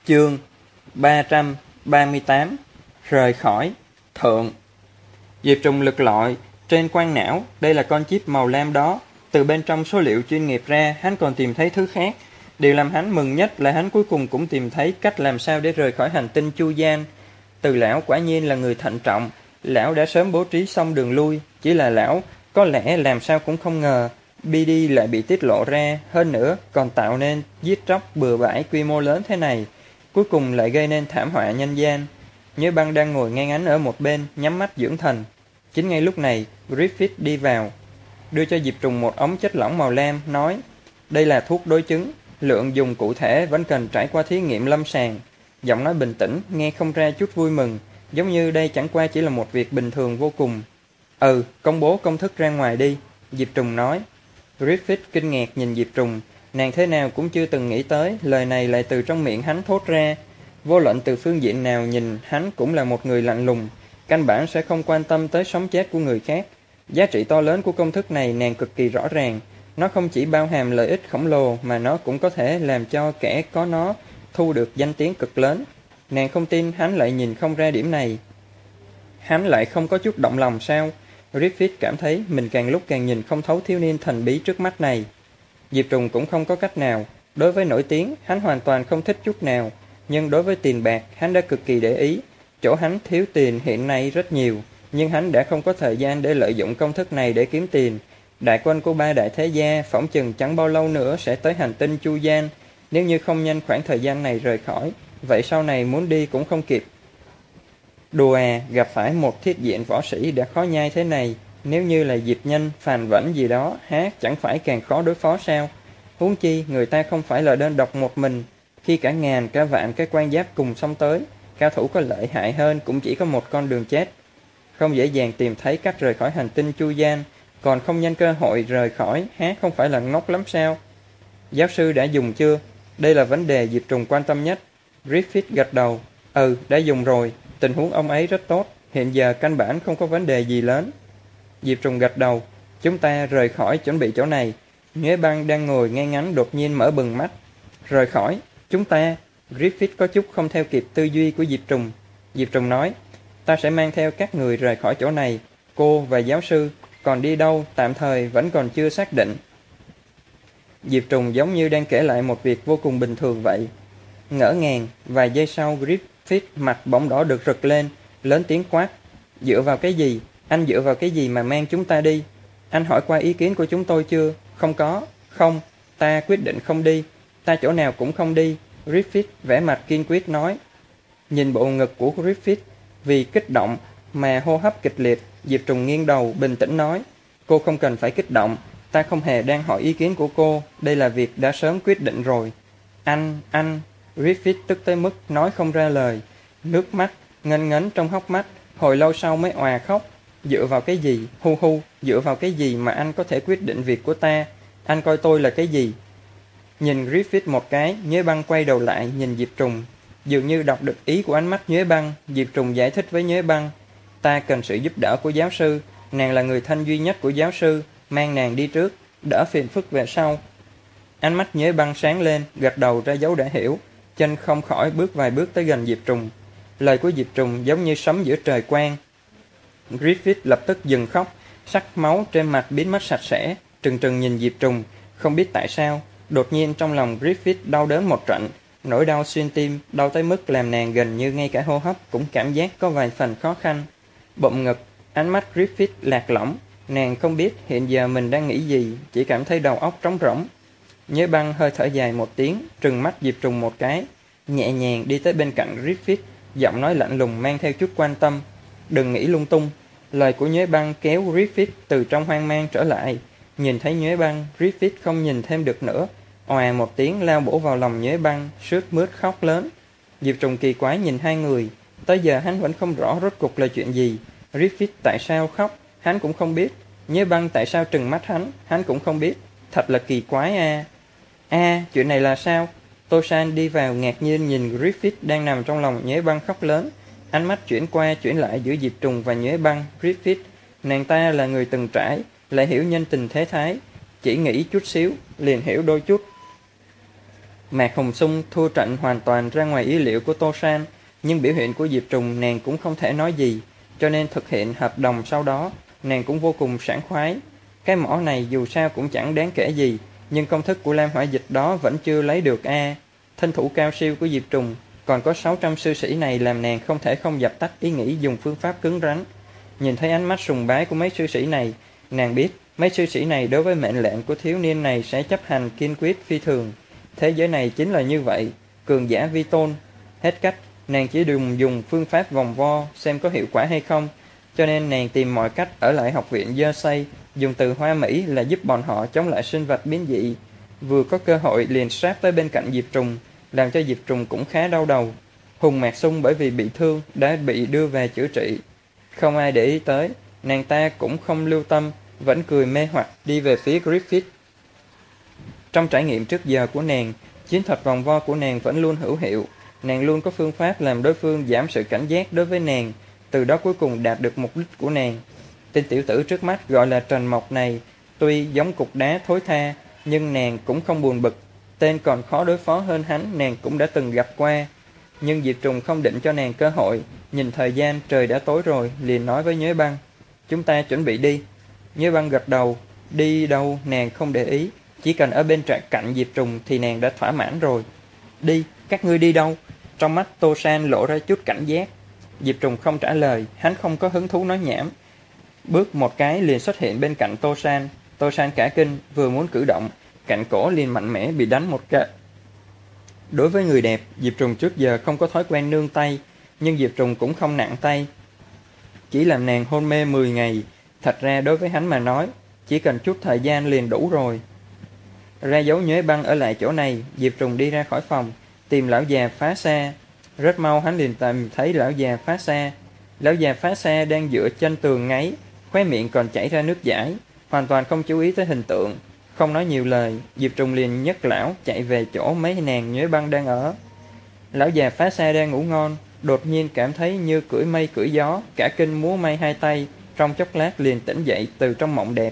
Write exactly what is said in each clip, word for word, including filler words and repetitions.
Chương ba trăm ba mươi tám. Rời khỏi Thượng. Diệp Trùng lục lọi trên quang não, đây là con chip màu lam đó. Từ bên trong số liệu chuyên nghiệp ra, hắn còn tìm thấy thứ khác. Điều làm hắn mừng nhất là hắn cuối cùng cũng tìm thấy cách làm sao để rời khỏi hành tinh Chu Gian. Từ lão quả nhiên là người thận trọng, lão đã sớm bố trí xong đường lui. Chỉ là lão có lẽ làm sao cũng không ngờ bê đê lại bị tiết lộ ra, hơn nữa còn tạo nên giết chóc bừa bãi quy mô lớn thế này, cuối cùng lại gây nên thảm họa nhân gian. Nhớ Băng đang ngồi ngay ngắn ở một bên, nhắm mắt dưỡng thần. Chính ngay lúc này, Griffith đi vào, đưa cho Diệp Trùng một ống chất lỏng màu lam, nói: đây là thuốc đối chứng, lượng dùng cụ thể vẫn cần trải qua thí nghiệm lâm sàng. Giọng nói bình tĩnh, nghe không ra chút vui mừng, giống như đây chẳng qua chỉ là một việc bình thường vô cùng. Ừ, công bố công thức ra ngoài đi, Diệp Trùng nói. Griffith kinh ngạc nhìn Diệp Trùng, nàng thế nào cũng chưa từng nghĩ tới lời này lại từ trong miệng hắn thốt ra. Vô luận từ phương diện nào nhìn, hắn cũng là một người lạnh lùng, căn bản sẽ không quan tâm tới sống chết của người khác. Giá trị to lớn của công thức này nàng cực kỳ rõ ràng, nó không chỉ bao hàm lợi ích khổng lồ mà nó cũng có thể làm cho kẻ có nó thu được danh tiếng cực lớn. Nàng không tin hắn lại nhìn không ra điểm này. Hắn lại không có chút động lòng sao? Griffith cảm thấy mình càng lúc càng nhìn không thấu thiếu niên thần bí trước mắt này. Diệp Trùng cũng không có cách nào. Đối với nổi tiếng, hắn hoàn toàn không thích chút nào. Nhưng đối với tiền bạc, hắn đã cực kỳ để ý. Chỗ hắn thiếu tiền hiện nay rất nhiều, nhưng hắn đã không có thời gian để lợi dụng công thức này để kiếm tiền. Đại quân của ba đại thế gia phỏng chừng chẳng bao lâu nữa sẽ tới hành tinh Chu Gian. Nếu như không nhanh khoảng thời gian này rời khỏi, vậy sau này muốn đi cũng không kịp. Đùa à, gặp phải một thiết diện võ sĩ đã khó nhai thế này, nếu như là Diệp Nhân, Phàn Vãnh gì đó, há chẳng phải càng khó đối phó sao? Huống chi, người ta không phải là đơn độc một mình, khi cả ngàn, cả vạn cái quan giáp cùng xông tới, cao thủ có lợi hại hơn cũng chỉ có một con đường chết. Không dễ dàng tìm thấy cách rời khỏi hành tinh Chu Gian, còn không nhanh cơ hội rời khỏi, há không phải là ngốc lắm sao? Giáo sư đã dùng chưa? Đây là vấn đề Diệp Trùng quan tâm nhất. Griffith gật đầu. Ừ, đã dùng rồi. Tình huống ông ấy rất tốt, hiện giờ căn bản không có vấn đề gì lớn. Diệp Trùng gật đầu. Chúng ta rời khỏi, chuẩn bị chỗ này. Nhuế Băng đang ngồi ngay ngắn đột nhiên mở bừng mắt. Rời khỏi? Chúng ta? Griffith có chút không theo kịp tư duy của Diệp Trùng. Diệp Trùng nói: ta sẽ mang theo các người rời khỏi chỗ này. Cô và giáo sư, còn đi đâu tạm thời vẫn còn chưa xác định. Diệp Trùng giống như đang kể lại một việc vô cùng bình thường vậy. Ngỡ ngàng, vài giây sau Griffith mặt bỗng đỏ được rực lên, lớn tiếng quát: dựa vào cái gì? Anh dựa vào cái gì mà mang chúng ta đi? Anh hỏi qua ý kiến của chúng tôi chưa? Không có. Không, ta quyết định không đi. Ta chỗ nào cũng không đi. Griffith vẻ mặt kiên quyết nói. Nhìn bộ ngực của Griffith vì kích động mà hô hấp kịch liệt, Diệp Trùng nghiêng đầu bình tĩnh nói: cô không cần phải kích động, ta không hề đang hỏi ý kiến của cô, đây là việc đã sớm quyết định rồi. Anh, anh... Griffith tức tới mức nói không ra lời, nước mắt ngân ngấn trong hốc mắt, hồi lâu sau mới òa khóc. Dựa vào cái gì? Hu hu, dựa vào cái gì mà anh có thể quyết định việc của ta? Anh coi tôi là cái gì? Nhìn Griffith một cái, Nhuế Băng quay đầu lại nhìn Diệp Trùng. Dường như đọc được ý của ánh mắt Nhuế Băng, Diệp Trùng giải thích với Nhuế Băng: ta cần sự giúp đỡ của giáo sư, nàng là người thân duy nhất của giáo sư, mang nàng đi trước, đỡ phiền phức về sau. Ánh mắt Nhuế Băng sáng lên, gật đầu ra dấu đã hiểu, chân không khỏi bước vài bước tới gần Diệp Trùng. Lời của Diệp Trùng giống như sấm giữa trời quang. Griffith lập tức dừng khóc, sắc máu trên mặt biến mất sạch sẽ, trừng trừng nhìn Diệp Trùng, không biết tại sao, đột nhiên trong lòng Griffith đau đớn một trận, nỗi đau xuyên tim, đau tới mức làm nàng gần như ngay cả hô hấp cũng cảm giác có vài phần khó khăn. Bụng ngực, ánh mắt Griffith lạc lõng, nàng không biết hiện giờ mình đang nghĩ gì, chỉ cảm thấy đầu óc trống rỗng. Nhuế Băng hơi thở dài một tiếng, trừng mắt Diệp Trùng một cái, nhẹ nhàng đi tới bên cạnh Griffith, giọng nói lạnh lùng mang theo chút quan tâm. Đừng nghĩ lung tung. Lời của Nhuế Băng kéo Griffith từ trong hoang mang trở lại. Nhìn thấy Nhuế Băng, Griffith không nhìn thêm được nữa, òa một tiếng lao bổ vào lòng Nhuế Băng, sướt mướt khóc lớn. Diệp Trùng kỳ quái nhìn hai người, tới giờ hắn vẫn không rõ rốt cuộc là chuyện gì. Griffith tại sao khóc, hắn cũng không biết. Nhuế Băng tại sao trừng mắt hắn, hắn cũng không biết. Thật là kỳ quái a. A, à, chuyện này là sao? Tô San đi vào ngạc nhiên nhìn Griffith đang nằm trong lòng Nhuế Băng khóc lớn. Ánh mắt chuyển qua chuyển lại giữa Diệp Trùng và Nhuế Băng. Griffith, nàng ta là người từng trải, lại hiểu nhân tình thế thái, chỉ nghĩ chút xíu liền hiểu đôi chút. Mạc Hùng Sung thua trận hoàn toàn ra ngoài ý liệu của Tô San, nhưng biểu hiện của Diệp Trùng nàng cũng không thể nói gì, cho nên thực hiện hợp đồng sau đó, nàng cũng vô cùng sảng khoái. Cái mỏ này dù sao cũng chẳng đáng kể gì, nhưng công thức của Lam Hỏa Dịch đó vẫn chưa lấy được a. Thân thủ cao siêu của Diệp Trùng, còn có sáu trăm sư sĩ này làm nàng không thể không dập tắt ý nghĩ dùng phương pháp cứng rắn. Nhìn thấy ánh mắt sùng bái của mấy sư sĩ này, nàng biết mấy sư sĩ này đối với mệnh lệnh của thiếu niên này sẽ chấp hành kiên quyết phi thường. Thế giới này chính là như vậy, cường giả vi tôn. Hết cách, nàng chỉ dùng dùng phương pháp vòng vo xem có hiệu quả hay không, cho nên nàng tìm mọi cách ở lại học viện Dơ Xây, dùng từ hoa mỹ là giúp bọn họ chống lại sinh vật biến dị. Vừa có cơ hội liền sát tới bên cạnh Diệp Trùng, làm cho Diệp Trùng cũng khá đau đầu. Hùng Mạc Sung bởi vì bị thương đã bị đưa về chữa trị. Không ai để ý tới, nàng ta cũng không lưu tâm, vẫn cười mê hoặc đi về phía Griffith. Trong trải nghiệm trước giờ của nàng, chiến thuật vòng vo của nàng vẫn luôn hữu hiệu. Nàng luôn có phương pháp làm đối phương giảm sự cảnh giác đối với nàng, từ đó cuối cùng đạt được mục đích của nàng. Tên tiểu tử trước mắt gọi là Trần Mộc này, tuy giống cục đá thối tha, nhưng nàng cũng không buồn bực. Tên còn khó đối phó hơn hắn nàng cũng đã từng gặp qua. Nhưng Diệp Trùng không định cho nàng cơ hội, nhìn thời gian trời đã tối rồi, liền nói với Nhuế Băng: "Chúng ta chuẩn bị đi." Nhuế Băng gật đầu. Đi đâu nàng không để ý, chỉ cần ở bên cạnh Diệp Trùng thì nàng đã thỏa mãn rồi. "Đi, các ngươi đi đâu?" Trong mắt Tô San lộ ra chút cảnh giác. Diệp Trùng không trả lời, hắn không có hứng thú nói nhảm. Bước một cái liền xuất hiện bên cạnh Tô San. Tô San cả kinh, vừa muốn cử động, cạnh cổ liền mạnh mẽ bị đánh một cái. Đối với người đẹp, Diệp Trùng trước giờ không có thói quen nương tay, nhưng Diệp Trùng cũng không nặng tay. Chỉ làm nàng hôn mê mười ngày, thật ra đối với hắn mà nói, chỉ cần chút thời gian liền đủ rồi. Ra dấu Nhuế Băng ở lại chỗ này, Diệp Trùng đi ra khỏi phòng, tìm lão già Phá Xa. Rất mau hắn liền tìm thấy lão già Phá Xa. Lão già Phá Xa đang dựa trên tường ngáy, khóe miệng còn chảy ra nước dãi, hoàn toàn không chú ý tới hình tượng. Không nói nhiều lời, Diệp Trùng liền nhấc lão chạy về chỗ mấy nàng Nhuế Băng đang ở. Lão già Phá Xa đang ngủ ngon, đột nhiên cảm thấy như cưỡi mây cưỡi gió, cả kinh múa may hai tay, trong chốc lát liền tỉnh dậy từ trong mộng đẹp.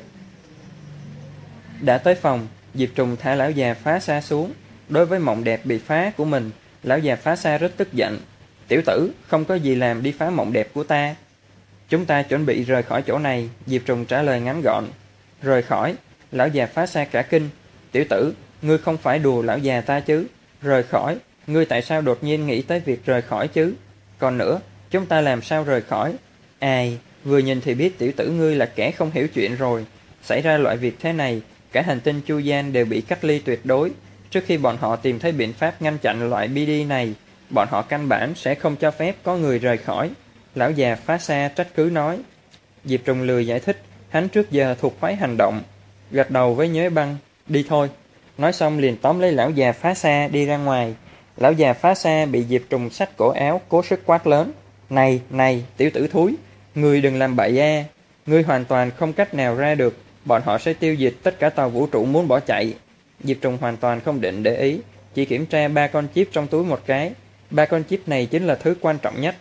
Đã tới phòng, Diệp Trùng thả lão già Phá Xa xuống. Đối với mộng đẹp bị phá của mình, lão già Phá Xa rất tức giận. "Tiểu tử, không có gì làm đi phá mộng đẹp của ta." "Chúng ta chuẩn bị rời khỏi chỗ này." Diệp Trùng trả lời ngắn gọn. "Rời khỏi?" Lão già Phá Xa cả kinh. "Tiểu tử, ngươi không phải đùa lão già ta chứ? Rời khỏi? Ngươi tại sao đột nhiên nghĩ tới việc rời khỏi chứ? Còn nữa, chúng ta làm sao rời khỏi?" "Ai, vừa nhìn thì biết tiểu tử ngươi là kẻ không hiểu chuyện rồi. Xảy ra loại việc thế này, cả hành tinh Chu Gian đều bị cách ly tuyệt đối. Trước khi bọn họ tìm thấy biện pháp ngăn chặn loại bê đê này, bọn họ căn bản sẽ không cho phép có người rời khỏi." Lão già Phá Xa trách cứ nói. Diệp Trùng lười giải thích, hắn trước giờ thuộc phái hành động, gật đầu với Nhuế Băng: "Đi thôi." Nói xong liền tóm lấy lão già Phá Xa đi ra ngoài. Lão già Phá Xa bị Diệp Trùng xách cổ áo cố sức quát lớn: "Này, này, tiểu tử thúi, ngươi đừng làm bậy a, ngươi hoàn toàn không cách nào ra được, bọn họ sẽ tiêu diệt tất cả tàu vũ trụ muốn bỏ chạy." Diệp Trùng hoàn toàn không định để ý, chỉ kiểm tra ba con chip trong túi một cái. Ba con chip này chính là thứ quan trọng nhất.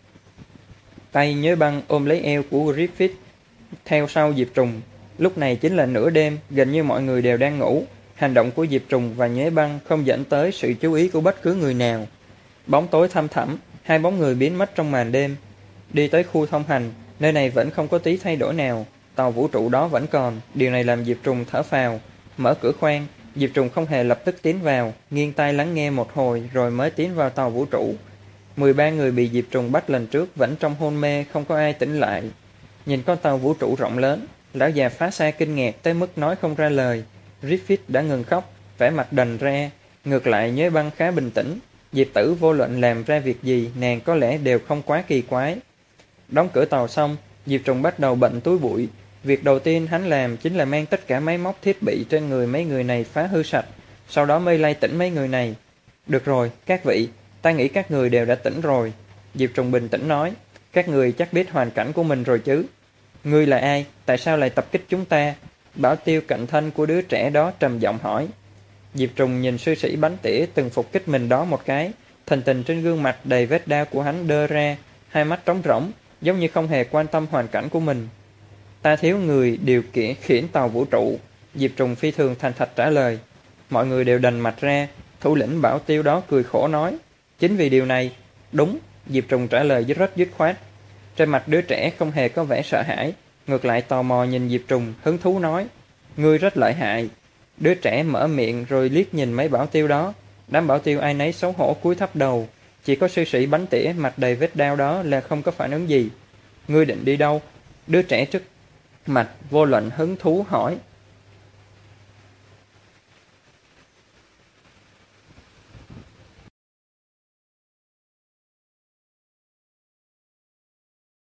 Tay Nhuế Băng ôm lấy eo của Griffith, theo sau Diệp Trùng. Lúc này chính là nửa đêm, gần như mọi người đều đang ngủ. Hành động của Diệp Trùng và Nhuế Băng không dẫn tới sự chú ý của bất cứ người nào. Bóng tối thăm thẳm, hai bóng người biến mất trong màn đêm. Đi tới khu thông hành, nơi này vẫn không có tí thay đổi nào, tàu vũ trụ đó vẫn còn. Điều này làm Diệp Trùng thở phào. Mở cửa khoang, Diệp Trùng không hề lập tức tiến vào, nghiêng tai lắng nghe một hồi rồi mới tiến vào tàu vũ trụ. mười ba người bị Diệp Trùng bắt lần trước vẫn trong hôn mê, không có ai tỉnh lại. Nhìn con tàu vũ trụ rộng lớn, lão già Phá Xa kinh ngạc tới mức nói không ra lời. Griffith đã ngừng khóc, vẻ mặt đần ra. Ngược lại Nhuế Băng khá bình tĩnh. Diệp tử vô luận làm ra việc gì, nàng có lẽ đều không quá kỳ quái. Đóng cửa tàu xong, Diệp Trùng bắt đầu bận túi bụi. Việc đầu tiên hắn làm chính là mang tất cả máy móc thiết bị trên người mấy người này phá hư sạch, sau đó mới lay tỉnh mấy người này. "Được rồi, các vị, ta nghĩ các người đều đã tỉnh rồi." Diệp Trùng bình tĩnh nói. "Các người chắc biết hoàn cảnh của mình rồi chứ?" "Ngươi là ai? Tại sao lại tập kích chúng ta?" Bảo tiêu cạnh thân của đứa trẻ đó trầm giọng hỏi. Diệp Trùng nhìn sư sĩ bánh tỉa từng phục kích mình đó một cái, thần tình trên gương mặt đầy vết đau của hắn đơ ra, hai mắt trống rỗng, giống như không hề quan tâm hoàn cảnh của mình. "Ta thiếu người điều khiển khiển tàu vũ trụ." Diệp Trùng phi thường thành thật trả lời. Mọi người đều đành mặt ra, Thủ lĩnh bảo tiêu đó cười khổ nói. Chính vì điều này. Đúng, Diệp Trùng trả lời rất dứt khoát. Trên mặt đứa trẻ không hề có vẻ sợ hãi, ngược lại tò mò nhìn Diệp Trùng, hứng thú nói. Ngươi rất lợi hại. Đứa trẻ mở miệng rồi liếc nhìn mấy bảo tiêu đó. Đám bảo tiêu ai nấy xấu hổ cúi thấp đầu. Chỉ có sư sĩ bánh tỉa mặt đầy vết đao đó là không có phản ứng gì. Ngươi định đi đâu? Đứa trẻ trước mặt vô luận hứng thú hỏi.